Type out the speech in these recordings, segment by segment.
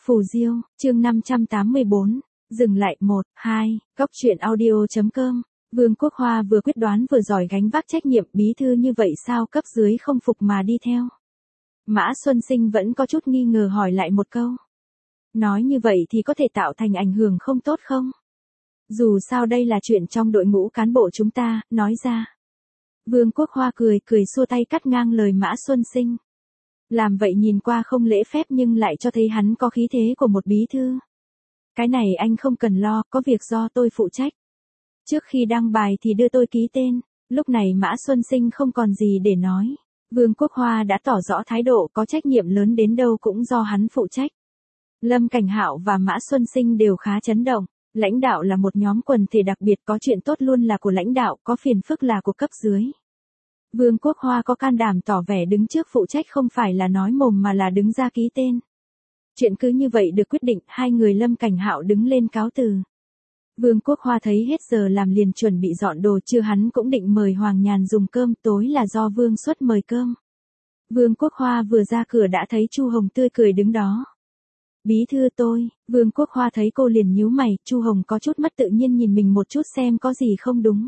Phù Diêu, chương 584, dừng lại 1, 2, Cóc truyện audio.com. Vương Quốc Hoa vừa quyết đoán vừa giỏi gánh vác trách nhiệm, bí thư như vậy sao cấp dưới không phục mà đi theo. Mã Xuân Sinh vẫn có chút nghi ngờ hỏi lại một câu. Nói như vậy thì có thể tạo thành ảnh hưởng không tốt không? Dù sao đây là chuyện trong đội ngũ cán bộ chúng ta, nói ra. Vương Quốc Hoa cười xua tay cắt ngang lời Mã Xuân Sinh. Làm vậy nhìn qua không lễ phép nhưng lại cho thấy hắn có khí thế của một bí thư. Cái này anh không cần lo, có việc do tôi phụ trách. Trước khi đăng bài thì đưa tôi ký tên. Lúc này Mã Xuân Sinh không còn gì để nói. Vương Quốc Hoa đã tỏ rõ thái độ, có trách nhiệm lớn đến đâu cũng do hắn phụ trách. Lâm Cảnh Hạo và Mã Xuân Sinh đều khá chấn động. Lãnh đạo là một nhóm quần thể đặc biệt, có chuyện tốt luôn là của lãnh đạo, có phiền phức là của cấp dưới. Vương Quốc Hoa có can đảm tỏ vẻ đứng trước phụ trách, không phải là nói mồm mà là đứng ra ký tên. Chuyện cứ như vậy được quyết định, hai người Lâm Cảnh Hạo đứng lên cáo từ. Vương Quốc Hoa thấy hết giờ làm liền chuẩn bị dọn đồ, trưa hắn cũng định mời Hoàng Nhàn dùng cơm, tối là do Vương Xuất mời cơm. Vương Quốc Hoa vừa ra cửa đã thấy Chu Hồng tươi cười đứng đó. Bí thư tôi. Vương Quốc Hoa thấy cô liền nhíu mày, Chu Hồng có chút mất tự nhiên nhìn mình một chút xem có gì không đúng.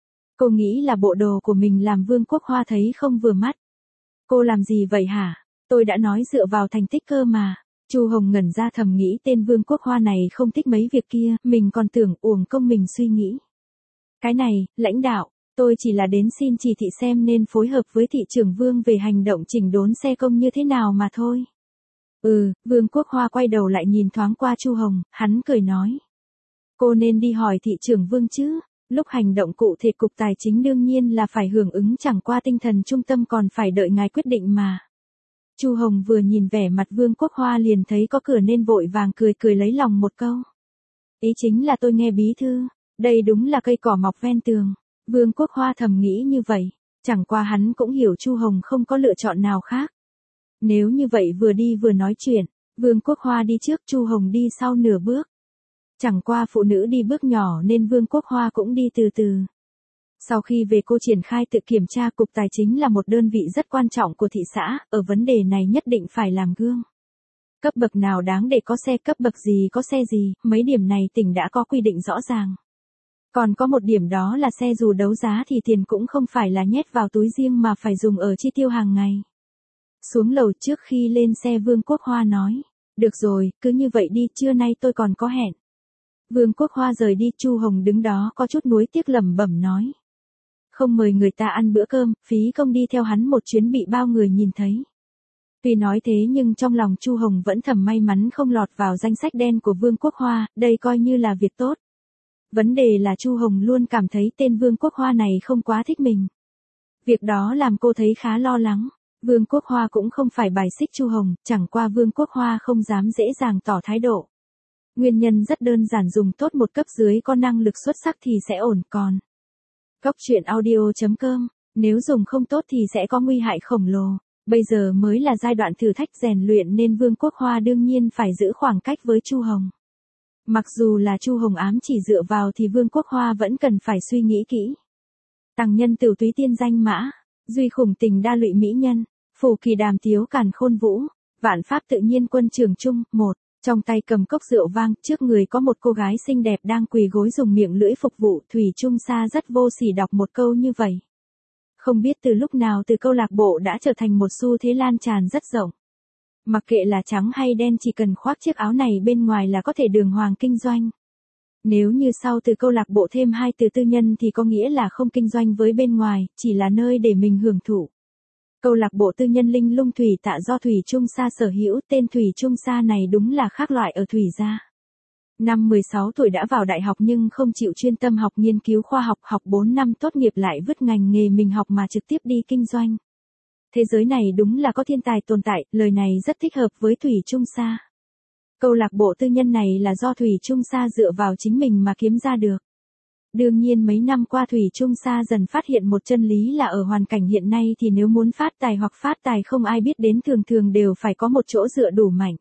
Cô nghĩ là bộ đồ của mình làm Vương Quốc Hoa thấy không vừa mắt. Cô làm gì vậy hả? Tôi đã nói dựa vào thành tích cơ mà. Chu Hồng ngẩn ra thầm nghĩ tên Vương Quốc Hoa này không thích mấy việc kia, mình còn tưởng uổng công mình suy nghĩ. Cái này, lãnh đạo, tôi chỉ là đến xin chỉ thị xem nên phối hợp với thị trưởng Vương về hành động chỉnh đốn xe công như thế nào mà thôi. Vương Quốc Hoa quay đầu lại nhìn thoáng qua Chu Hồng, hắn cười nói. Cô nên đi hỏi thị trưởng Vương chứ, lúc hành động cụ thể cục tài chính đương nhiên là phải hưởng ứng, chẳng qua tinh thần trung tâm còn phải đợi ngài quyết định mà. Chu Hồng vừa nhìn vẻ mặt Vương Quốc Hoa liền thấy có cửa nên vội vàng cười lấy lòng một câu. Ý chính là tôi nghe bí thư, đây đúng là cây cỏ mọc ven tường. Vương Quốc Hoa thầm nghĩ như vậy, chẳng qua hắn cũng hiểu Chu Hồng không có lựa chọn nào khác. Nếu như vậy vừa đi vừa nói chuyện, Vương Quốc Hoa đi trước, Chu Hồng đi sau nửa bước. Chẳng qua phụ nữ đi bước nhỏ nên Vương Quốc Hoa cũng đi từ từ. Sau khi về cô triển khai tự kiểm tra, cục tài chính là một đơn vị rất quan trọng của thị xã, ở vấn đề này nhất định phải làm gương. Cấp bậc nào đáng để có xe, cấp bậc gì có xe gì, mấy điểm này tỉnh đã có quy định rõ ràng. Còn có một điểm đó là xe dù đấu giá thì tiền cũng không phải là nhét vào túi riêng mà phải dùng ở chi tiêu hàng ngày. Xuống lầu trước khi lên xe Vương Quốc Hoa nói, được rồi, cứ như vậy đi, trưa nay tôi còn có hẹn. Vương Quốc Hoa rời đi, Chu Hồng đứng đó có chút nuối tiếc lẩm bẩm nói. Không mời người ta ăn bữa cơm, phí công đi theo hắn một chuyến bị bao người nhìn thấy. Tuy nói thế nhưng trong lòng Chu Hồng vẫn thầm may mắn không lọt vào danh sách đen của Vương Quốc Hoa, đây coi như là việc tốt. Vấn đề là Chu Hồng luôn cảm thấy tên Vương Quốc Hoa này không quá thích mình. Việc đó làm cô thấy khá lo lắng. Vương Quốc Hoa cũng không phải bài xích Chu Hồng, chẳng qua Vương Quốc Hoa không dám dễ dàng tỏ thái độ. Nguyên nhân rất đơn giản, dùng tốt một cấp dưới có năng lực xuất sắc thì sẽ ổn, còn Cóc truyện audio.com, nếu dùng không tốt thì sẽ có nguy hại khổng lồ. Bây giờ mới là giai đoạn thử thách rèn luyện nên Vương Quốc Hoa đương nhiên phải giữ khoảng cách với Chu Hồng. Mặc dù là Chu Hồng ám chỉ dựa vào thì Vương Quốc Hoa vẫn cần phải suy nghĩ kỹ. Tăng nhân tửu túy tiên danh mã, duy khủng tình đa lụy mỹ nhân, phù kỳ đàm tiếu càn khôn vũ, vạn pháp tự nhiên quân trường trung. Một, trong tay cầm cốc rượu vang, trước người có một cô gái xinh đẹp đang quỳ gối dùng miệng lưỡi phục vụ. Thủy Trung Sa rất vô sỉ đọc một câu như vậy. Không biết từ lúc nào từ câu lạc bộ đã trở thành một xu thế lan tràn rất rộng. Mặc kệ là trắng hay đen, chỉ cần khoác chiếc áo này bên ngoài là có thể đường hoàng kinh doanh. Nếu như sau từ câu lạc bộ thêm hai từ tư nhân thì có nghĩa là không kinh doanh với bên ngoài, chỉ là nơi để mình hưởng thụ. Câu lạc bộ tư nhân Linh Lung Thủy Tạ do Thủy Trung Sa sở hữu, tên Thủy Trung Sa này đúng là khác loại ở Thủy gia. Năm 16 tuổi đã vào đại học nhưng không chịu chuyên tâm học nghiên cứu khoa học, học 4 năm tốt nghiệp lại vứt ngành nghề mình học mà trực tiếp đi kinh doanh. Thế giới này đúng là có thiên tài tồn tại, lời này rất thích hợp với Thủy Trung Sa. Câu lạc bộ tư nhân này là do Thủy Trung Sa dựa vào chính mình mà kiếm ra được. Đương nhiên mấy năm qua Thủy Trung Sa dần phát hiện một chân lý là ở hoàn cảnh hiện nay thì nếu muốn phát tài hoặc phát tài không ai biết đến thường đều phải có một chỗ dựa đủ mạnh.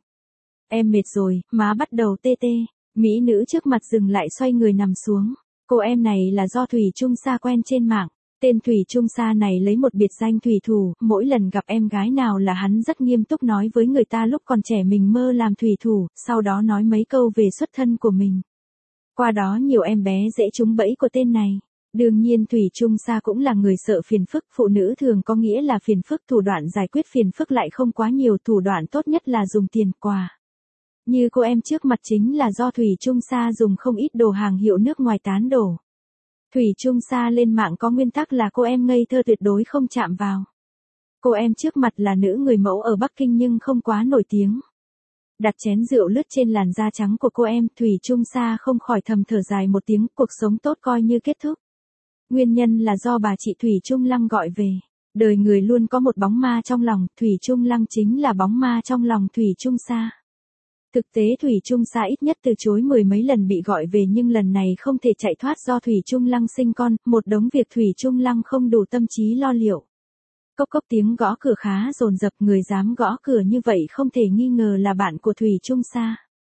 Em mệt rồi, má bắt đầu tê tê. Mỹ nữ trước mặt dừng lại xoay người nằm xuống. Cô em này là do Thủy Trung Sa quen trên mạng. Tên Thủy Trung Sa này lấy một biệt danh thủy thủ, mỗi lần gặp em gái nào là hắn rất nghiêm túc nói với người ta lúc còn trẻ mình mơ làm thủy thủ, sau đó nói mấy câu về xuất thân của mình. Qua đó nhiều em bé dễ trúng bẫy của tên này. Đương nhiên Thủy Trung Sa cũng là người sợ phiền phức, phụ nữ thường có nghĩa là phiền phức, thủ đoạn giải quyết phiền phức lại không quá nhiều, thủ đoạn tốt nhất là dùng tiền quà. Như cô em trước mặt chính là do Thủy Trung Sa dùng không ít đồ hàng hiệu nước ngoài tán đổ. Thủy Trung Sa lên mạng có nguyên tắc là cô em ngây thơ tuyệt đối không chạm vào. Cô em trước mặt là nữ người mẫu ở Bắc Kinh nhưng không quá nổi tiếng. Đặt chén rượu lướt trên làn da trắng của cô em, Thủy Trung Sa không khỏi thầm thở dài một tiếng, cuộc sống tốt coi như kết thúc. Nguyên nhân là do bà chị Thủy Trung Lăng gọi về. Đời người luôn có một bóng ma trong lòng, Thủy Trung Lăng chính là bóng ma trong lòng Thủy Trung Sa. Thực tế Thủy Trung Sa ít nhất từ chối mười mấy lần bị gọi về nhưng lần này không thể chạy thoát do Thủy Trung Lăng sinh con, một đống việc Thủy Trung Lăng không đủ tâm trí lo liệu. Cốc cốc tiếng gõ cửa khá dồn dập, người dám gõ cửa như vậy không thể nghi ngờ là bạn của Thủy Trung Sa.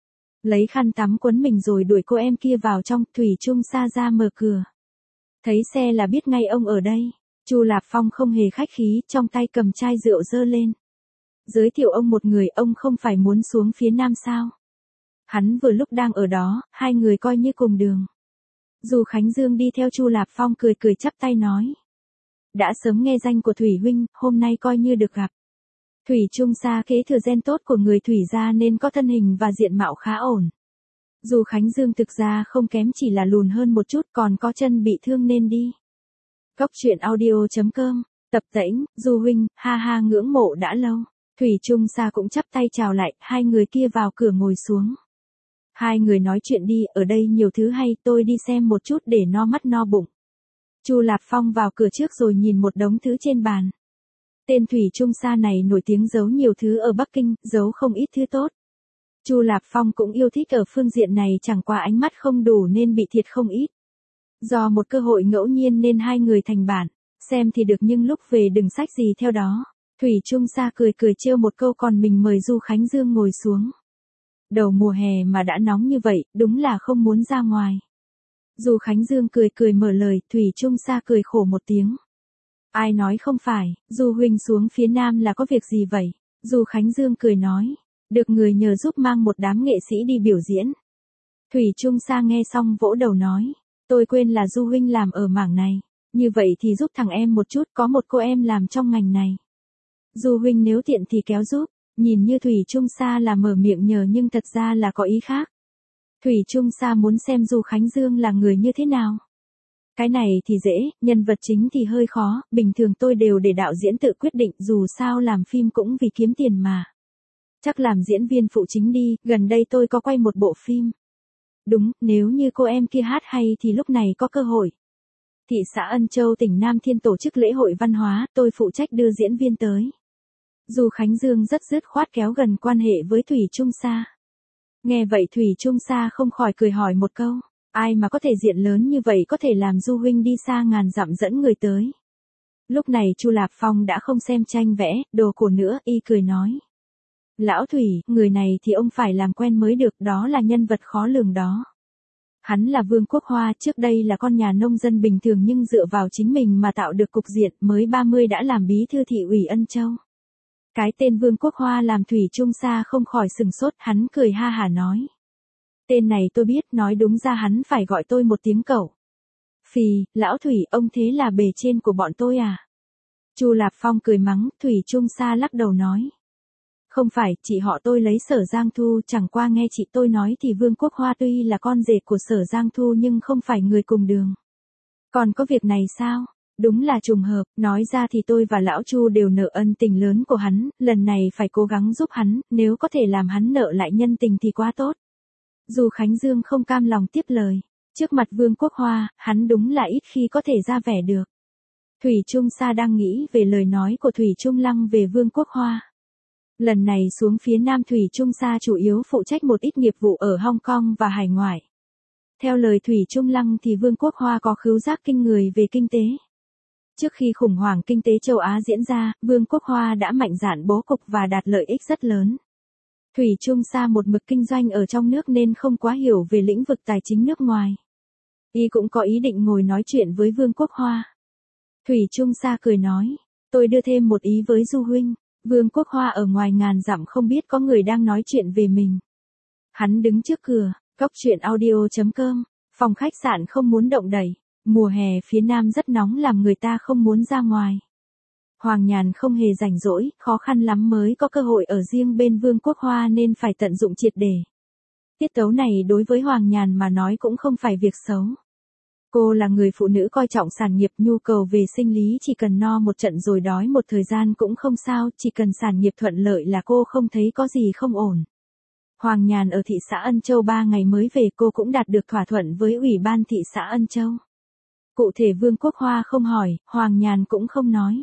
Lấy khăn tắm quấn mình rồi đuổi cô em kia vào trong, Thủy Trung Sa ra mở cửa. Thấy xe là biết ngay ông ở đây. Chu Lạp Phong không hề khách khí, trong tay cầm chai rượu dơ lên. Giới thiệu ông một người, ông không phải muốn xuống phía nam sao? Hắn vừa lúc đang ở đó, hai người coi như cùng đường. Dù Khánh Dương đi theo Chu Lạp Phong cười cười chắp tay nói. Đã sớm nghe danh của Thủy huynh, hôm nay coi như được gặp. Thủy Trung Sa kế thừa gen tốt của người Thủy gia nên có thân hình và diện mạo khá ổn. Dù Khánh Dương thực ra không kém, chỉ là lùn hơn một chút, còn có chân bị thương nên đi. Cốc truyện audio.com, tập tễnh, Du huynh, ha ha ngưỡng mộ đã lâu. Thủy Trung Sa cũng chắp tay chào lại, hai người kia vào cửa ngồi xuống. Hai người nói chuyện đi, ở đây nhiều thứ hay, tôi đi xem một chút để no mắt no bụng. Chu Lạp Phong vào cửa trước rồi nhìn một đống thứ trên bàn. Tên Thủy Trung Sa này nổi tiếng giấu nhiều thứ ở Bắc Kinh, giấu không ít thứ tốt. Chu Lạp Phong cũng yêu thích ở phương diện này, chẳng qua ánh mắt không đủ nên bị thiệt không ít. Do một cơ hội ngẫu nhiên nên hai người thành bạn, xem thì được nhưng lúc về đừng xách gì theo đó. Thủy Trung Sa cười cười trêu một câu còn mình mời Du Khánh Dương ngồi xuống. Đầu mùa hè mà đã nóng như vậy, đúng là không muốn ra ngoài. Du Khánh Dương cười cười mở lời, Thủy Trung Sa cười khổ một tiếng. Ai nói không phải, Du huynh xuống phía nam là có việc gì vậy? Du Khánh Dương cười nói, được người nhờ giúp mang một đám nghệ sĩ đi biểu diễn. Thủy Trung Sa nghe xong vỗ đầu nói, tôi quên là Du huynh làm ở mảng này, như vậy thì giúp thằng em một chút, có một cô em làm trong ngành này. Du huynh nếu tiện thì kéo giúp. Nhìn như Thủy Trung Sa là mở miệng nhờ nhưng thật ra là có ý khác. Thủy Trung Sa muốn xem Du Khánh Dương là người như thế nào. Cái này thì dễ, nhân vật chính thì hơi khó, bình thường tôi đều để đạo diễn tự quyết định, dù sao làm phim cũng vì kiếm tiền mà. Chắc làm diễn viên phụ chính đi, gần đây tôi có quay một bộ phim. Đúng, nếu như cô em kia hát hay thì lúc này có cơ hội. Thị xã Ân Châu tỉnh Nam Thiên tổ chức lễ hội văn hóa, tôi phụ trách đưa diễn viên tới. Du Khánh Dương rất dứt khoát kéo gần quan hệ với Thủy Trung Sa. Nghe vậy Thủy Trung Sa không khỏi cười hỏi một câu, ai mà có thể diện lớn như vậy có thể làm Du huynh đi xa ngàn dặm dẫn người tới. Lúc này Chu Lạp Phong đã không xem tranh vẽ, đồ cổ nữa, y cười nói. Lão Thủy, người này thì ông phải làm quen mới được, đó là nhân vật khó lường đó. Hắn là Vương Quốc Hoa, trước đây là con nhà nông dân bình thường nhưng dựa vào chính mình mà tạo được cục diện, mới 30 đã làm bí thư thị ủy Ân Châu. Cái tên Vương Quốc Hoa làm Thủy Trung Sa không khỏi sừng sốt, hắn cười ha hả nói. Tên này tôi biết, nói đúng ra hắn phải gọi tôi một tiếng cậu. Phì, lão Thủy, ông thế là bề trên của bọn tôi à? Chu Lạp Phong cười mắng, Thủy Trung Sa lắc đầu nói. Không phải, chị họ tôi lấy Sở Giang Thu, chẳng qua nghe chị tôi nói thì Vương Quốc Hoa tuy là con rể của Sở Giang Thu nhưng không phải người cùng đường. Còn có việc này sao? Đúng là trùng hợp, nói ra thì tôi và lão Chu đều nợ ân tình lớn của hắn, lần này phải cố gắng giúp hắn, nếu có thể làm hắn nợ lại nhân tình thì quá tốt. Dù Khánh Dương không cam lòng tiếp lời, trước mặt Vương Quốc Hoa, hắn đúng là ít khi có thể ra vẻ được. Thủy Trung Sa đang nghĩ về lời nói của Thủy Trung Lăng về Vương Quốc Hoa. Lần này xuống phía Nam Thủy Trung Sa chủ yếu phụ trách một ít nghiệp vụ ở Hong Kong và hải ngoại. Theo lời Thủy Trung Lăng thì Vương Quốc Hoa có khứu giác kinh người về kinh tế. Trước khi khủng hoảng kinh tế châu Á diễn ra, Vương Quốc Hoa đã mạnh dạn bố cục và đạt lợi ích rất lớn. Thủy Trung Sa một mực kinh doanh ở trong nước nên không quá hiểu về lĩnh vực tài chính nước ngoài. Y cũng có ý định ngồi nói chuyện với Vương Quốc Hoa. Thủy Trung Sa cười nói, tôi đưa thêm một ý với Du huynh. Vương Quốc Hoa ở ngoài ngàn dặm không biết có người đang nói chuyện về mình. Hắn đứng trước cửa, cốc truyện audio.com, phòng khách sạn không muốn động đậy. Mùa hè phía Nam rất nóng làm người ta không muốn ra ngoài. Hoàng Nhàn không hề rảnh rỗi, khó khăn lắm mới có cơ hội ở riêng bên Vương Quốc Hoa nên phải tận dụng triệt để. Tiết tấu này đối với Hoàng Nhàn mà nói cũng không phải việc xấu. Cô là người phụ nữ coi trọng sản nghiệp, nhu cầu về sinh lý chỉ cần no một trận rồi đói một thời gian cũng không sao, chỉ cần sản nghiệp thuận lợi là cô không thấy có gì không ổn. Hoàng Nhàn ở thị xã Ân Châu 3 ngày mới về, cô cũng đạt được thỏa thuận với ủy ban thị xã Ân Châu. Cụ thể Vương Quốc Hoa không hỏi, Hoàng Nhàn cũng không nói.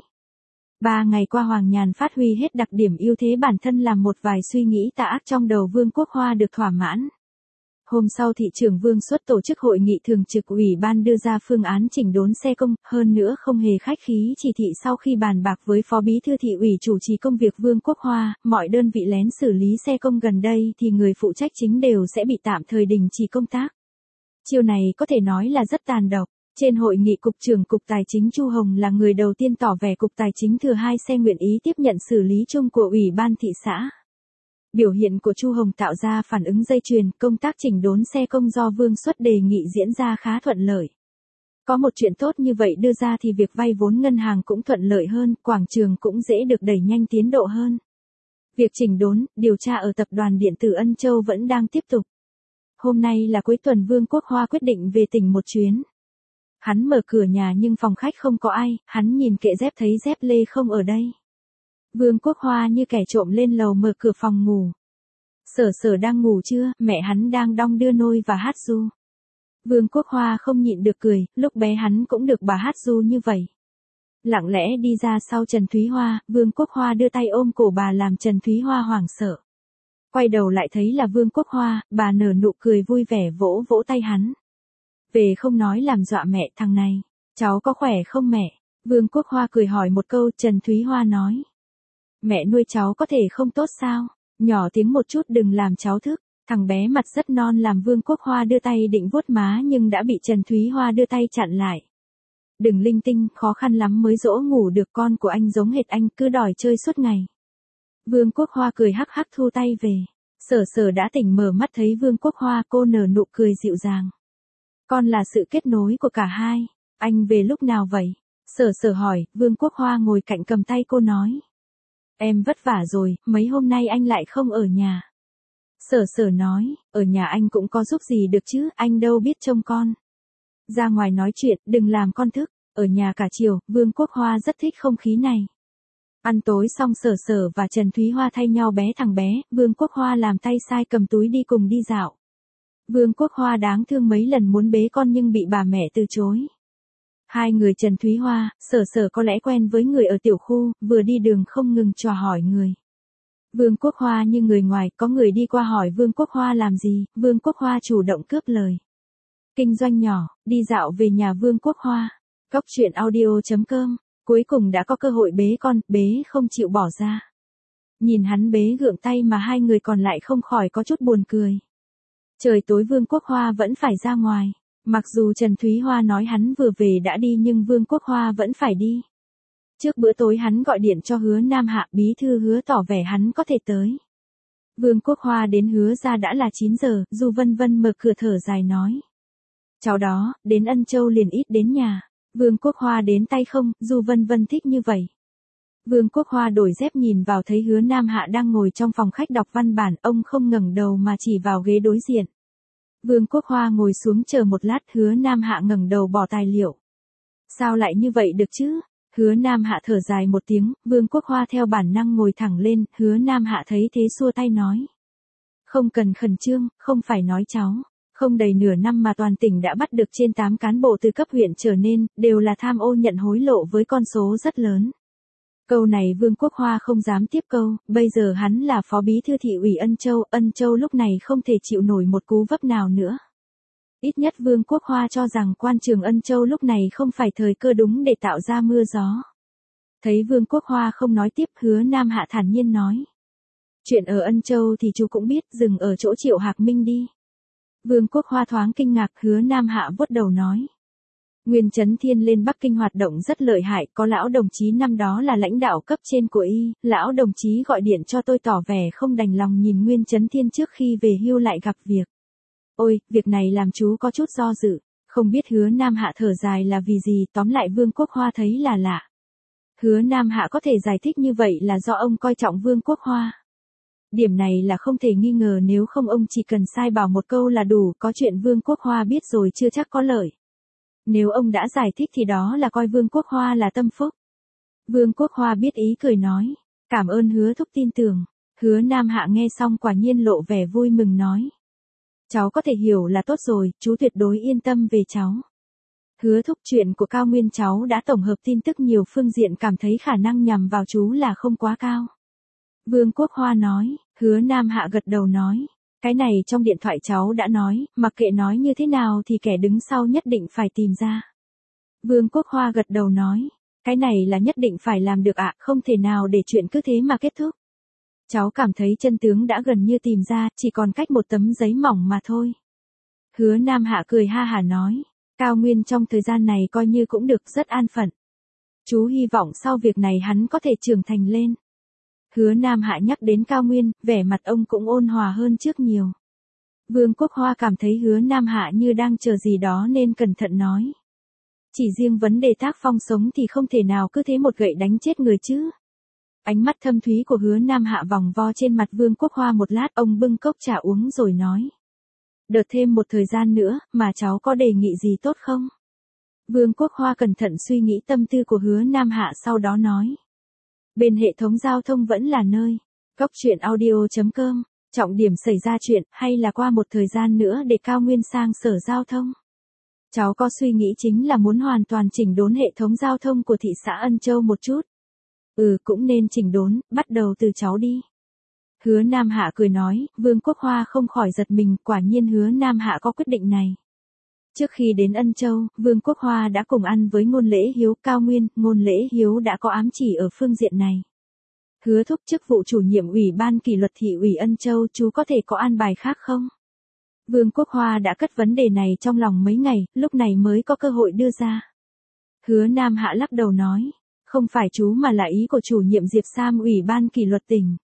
3 ngày qua Hoàng Nhàn phát huy hết đặc điểm ưu thế bản thân, làm một vài suy nghĩ tà ác trong đầu Vương Quốc Hoa được thỏa mãn. Hôm sau thị trưởng Vương Xuất tổ chức hội nghị thường trực ủy ban đưa ra phương án chỉnh đốn xe công, hơn nữa không hề khách khí chỉ thị sau khi bàn bạc với phó bí thư thị ủy chủ trì công việc Vương Quốc Hoa, mọi đơn vị lén xử lý xe công gần đây thì người phụ trách chính đều sẽ bị tạm thời đình chỉ công tác. Chiêu này có thể nói là rất tàn độc. Trên hội nghị Cục trưởng Cục Tài chính Chu Hồng là người đầu tiên tỏ vẻ Cục Tài chính thừa 2 xe nguyện ý tiếp nhận xử lý chung của ủy ban thị xã. Biểu hiện của Chu Hồng tạo ra phản ứng dây chuyền, công tác chỉnh đốn xe công do Vương Xuất đề nghị diễn ra khá thuận lợi. Có một chuyện tốt như vậy đưa ra thì việc vay vốn ngân hàng cũng thuận lợi hơn, quảng trường cũng dễ được đẩy nhanh tiến độ hơn. Việc chỉnh đốn, điều tra ở tập đoàn điện tử Ân Châu vẫn đang tiếp tục. Hôm nay là cuối tuần, Vương Quốc Hoa quyết định về tỉnh một chuyến. Hắn mở cửa nhà nhưng phòng khách không có ai, hắn nhìn kệ dép thấy dép lê không ở đây. Vương Quốc Hoa như kẻ trộm lên lầu mở cửa phòng ngủ. Sở Sở đang ngủ chưa, mẹ hắn đang đong đưa nôi và hát ru. Vương Quốc Hoa không nhịn được cười, lúc bé hắn cũng được bà hát ru như vậy. Lặng lẽ đi ra sau Trần Thúy Hoa, Vương Quốc Hoa đưa tay ôm cổ bà làm Trần Thúy Hoa hoảng sợ. Quay đầu lại thấy là Vương Quốc Hoa, bà nở nụ cười vui vẻ vỗ vỗ tay hắn. Về không nói làm dọa mẹ, thằng này, cháu có khỏe không mẹ? Vương Quốc Hoa cười hỏi một câu, Trần Thúy Hoa nói. Mẹ nuôi cháu có thể không tốt sao? Nhỏ tiếng một chút đừng làm cháu thức. Thằng bé mặt rất non làm Vương Quốc Hoa đưa tay định vuốt má nhưng đã bị Trần Thúy Hoa đưa tay chặn lại. Đừng linh tinh, khó khăn lắm mới dỗ ngủ được, con của anh giống hệt anh, cứ đòi chơi suốt ngày. Vương Quốc Hoa cười hắc hắc thu tay về. Sở Sở đã tỉnh mở mắt thấy Vương Quốc Hoa, cô nở nụ cười dịu dàng. Con là sự kết nối của cả hai. Anh về lúc nào vậy? Sở Sở hỏi, Vương Quốc Hoa ngồi cạnh cầm tay cô nói. Em vất vả rồi, mấy hôm nay anh lại không ở nhà. Sở Sở nói, ở nhà anh cũng có giúp gì được chứ, anh đâu biết trông con. Ra ngoài nói chuyện, đừng làm con thức. Ở nhà cả chiều, Vương Quốc Hoa rất thích không khí này. Ăn tối xong Sở Sở và Trần Thúy Hoa thay nhau bé thằng bé, Vương Quốc Hoa làm tay sai cầm túi đi cùng đi dạo. Vương Quốc Hoa đáng thương mấy lần muốn bế con nhưng bị bà mẹ từ chối. Hai người Trần Thúy Hoa, Sở Sở có lẽ quen với người ở tiểu khu, vừa đi đường không ngừng trò hỏi người. Vương Quốc Hoa như người ngoài, có người đi qua hỏi Vương Quốc Hoa làm gì, Vương Quốc Hoa chủ động cướp lời. Kinh doanh nhỏ, đi dạo về nhà Vương Quốc Hoa. Cốc truyện audio.com, cuối cùng đã có cơ hội bế con, bế không chịu bỏ ra. Nhìn hắn bế gượng tay mà hai người còn lại không khỏi có chút buồn cười. Trời tối Vương Quốc Hoa vẫn phải ra ngoài. Mặc dù Trần Thúy Hoa nói hắn vừa về đã đi nhưng Vương Quốc Hoa vẫn phải đi. Trước bữa tối hắn gọi điện cho Hứa Nam Hạ, bí thư Hứa tỏ vẻ hắn có thể tới. Vương Quốc Hoa đến Hứa ra đã là 9 giờ, Du Vân Vân mở cửa thở dài nói. Cháu đó, đến Ân Châu liền ít đến nhà. Vương Quốc Hoa đến tay không, Du Vân Vân thích như vậy. Vương Quốc Hoa đổi dép nhìn vào thấy Hứa Nam Hạ đang ngồi trong phòng khách đọc văn bản, ông không ngẩng đầu mà chỉ vào ghế đối diện. Vương Quốc Hoa ngồi xuống chờ một lát, Hứa Nam Hạ ngẩng đầu bỏ tài liệu. Sao lại như vậy được chứ? Hứa Nam Hạ thở dài một tiếng, Vương Quốc Hoa theo bản năng ngồi thẳng lên, Hứa Nam Hạ thấy thế xua tay nói. Không cần khẩn trương, không phải nói cháu. Không đầy nửa năm mà toàn tỉnh đã bắt được trên 8 cán bộ từ cấp huyện trở nên, đều là tham ô nhận hối lộ với con số rất lớn. Câu này Vương Quốc Hoa không dám tiếp câu, bây giờ hắn là phó bí thư thị ủy Ân Châu lúc này không thể chịu nổi một cú vấp nào nữa. Ít nhất Vương Quốc Hoa cho rằng quan trường Ân Châu lúc này không phải thời cơ đúng để tạo ra mưa gió. Thấy Vương Quốc Hoa không nói tiếp, Hứa Nam Hạ thản nhiên nói. Chuyện ở Ân Châu thì chú cũng biết, dừng ở chỗ Triệu Hạc Minh đi. Vương Quốc Hoa thoáng kinh ngạc, Hứa Nam Hạ vuốt đầu nói. Nguyên Chấn Thiên lên Bắc Kinh hoạt động rất lợi hại, có lão đồng chí năm đó là lãnh đạo cấp trên của y, lão đồng chí gọi điện cho tôi tỏ vẻ không đành lòng nhìn Nguyên Chấn Thiên trước khi về hưu lại gặp việc. Ôi, việc này làm chú có chút do dự, không biết Hứa Nam Hạ thở dài là vì gì, tóm lại Vương Quốc Hoa thấy là lạ. Hứa Nam Hạ có thể giải thích như vậy là do ông coi trọng Vương Quốc Hoa. Điểm này là không thể nghi ngờ, nếu không ông chỉ cần sai bảo một câu là đủ, có chuyện Vương Quốc Hoa biết rồi chưa chắc có lợi. Nếu ông đã giải thích thì đó là coi Vương Quốc Hoa là tâm phúc. Vương Quốc Hoa biết ý cười nói, cảm ơn Hứa thúc tin tưởng. Hứa Nam Hạ nghe xong quả nhiên lộ vẻ vui mừng nói. Cháu có thể hiểu là tốt rồi, chú tuyệt đối yên tâm về cháu. Hứa thúc, chuyện của Cao Nguyên cháu đã tổng hợp tin tức nhiều phương diện, cảm thấy khả năng nhằm vào chú là không quá cao. Vương Quốc Hoa nói. Hứa Nam Hạ gật đầu nói. Cái này trong điện thoại cháu đã nói, mặc kệ nói như thế nào thì kẻ đứng sau nhất định phải tìm ra. Vương Quốc Hoa gật đầu nói. Cái này là nhất định phải làm được ạ, không thể nào để chuyện cứ thế mà kết thúc. Cháu cảm thấy chân tướng đã gần như tìm ra, chỉ còn cách một tấm giấy mỏng mà thôi. Hứa Nam Hạ cười ha hả nói. Cao Nguyên trong thời gian này coi như cũng được, rất an phận. Chú hy vọng sau việc này hắn có thể trưởng thành lên. Hứa Nam Hạ nhắc đến Cao Nguyên, vẻ mặt ông cũng ôn hòa hơn trước nhiều. Vương Quốc Hoa cảm thấy Hứa Nam Hạ như đang chờ gì đó nên cẩn thận nói. Chỉ riêng vấn đề tác phong sống thì không thể nào cứ thế một gậy đánh chết người chứ. Ánh mắt thâm thúy của Hứa Nam Hạ vòng vo trên mặt Vương Quốc Hoa một lát, ông bưng cốc trà uống rồi nói. Đợt thêm một thời gian nữa, mà cháu có đề nghị gì tốt không? Vương Quốc Hoa cẩn thận suy nghĩ tâm tư của Hứa Nam Hạ sau đó nói. Bên hệ thống giao thông vẫn là nơi. Cốc truyện audio.com, trọng điểm xảy ra chuyện, hay là qua một thời gian nữa để Cao Nguyên sang sở giao thông? Cháu có suy nghĩ chính là muốn hoàn toàn chỉnh đốn hệ thống giao thông của thị xã Ân Châu một chút. Cũng nên chỉnh đốn, bắt đầu từ cháu đi. Hứa Nam Hạ cười nói, Vương Quốc Hoa không khỏi giật mình, quả nhiên Hứa Nam Hạ có quyết định này. Trước khi đến Ân Châu, Vương Quốc Hoa đã cùng ăn với Ngôn Lễ Hiếu, Cao Nguyên, Ngôn Lễ Hiếu đã có ám chỉ ở phương diện này. Hứa thúc, chức vụ chủ nhiệm Ủy ban kỷ luật thị ủy Ân Châu, chú có thể có an bài khác không? Vương Quốc Hoa đã cất vấn đề này trong lòng mấy ngày, lúc này mới có cơ hội đưa ra. Hứa Nam Hạ lắc đầu nói, không phải chú mà là ý của chủ nhiệm Diệp Sam Ủy ban kỷ luật tỉnh.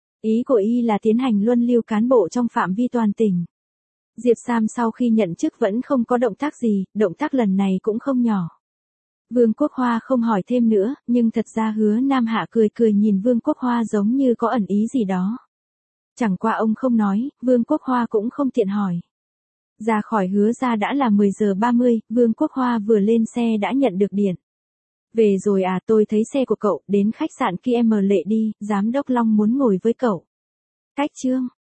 Ý của y là tiến hành luân lưu cán bộ trong phạm vi toàn tỉnh. Diệp Sam sau khi nhận chức vẫn không có động tác gì, động tác lần này cũng không nhỏ. Vương Quốc Hoa không hỏi thêm nữa, nhưng thật ra Hứa Nam Hạ cười cười nhìn Vương Quốc Hoa giống như có ẩn ý gì đó. Chẳng qua ông không nói, Vương Quốc Hoa cũng không tiện hỏi. Ra khỏi Hứa ra đã là 10 giờ 30, Vương Quốc Hoa vừa lên xe đã nhận được điện. Về rồi à, tôi thấy xe của cậu, đến khách sạn Kim Lệ đi, giám đốc Long muốn ngồi với cậu. Cách chương.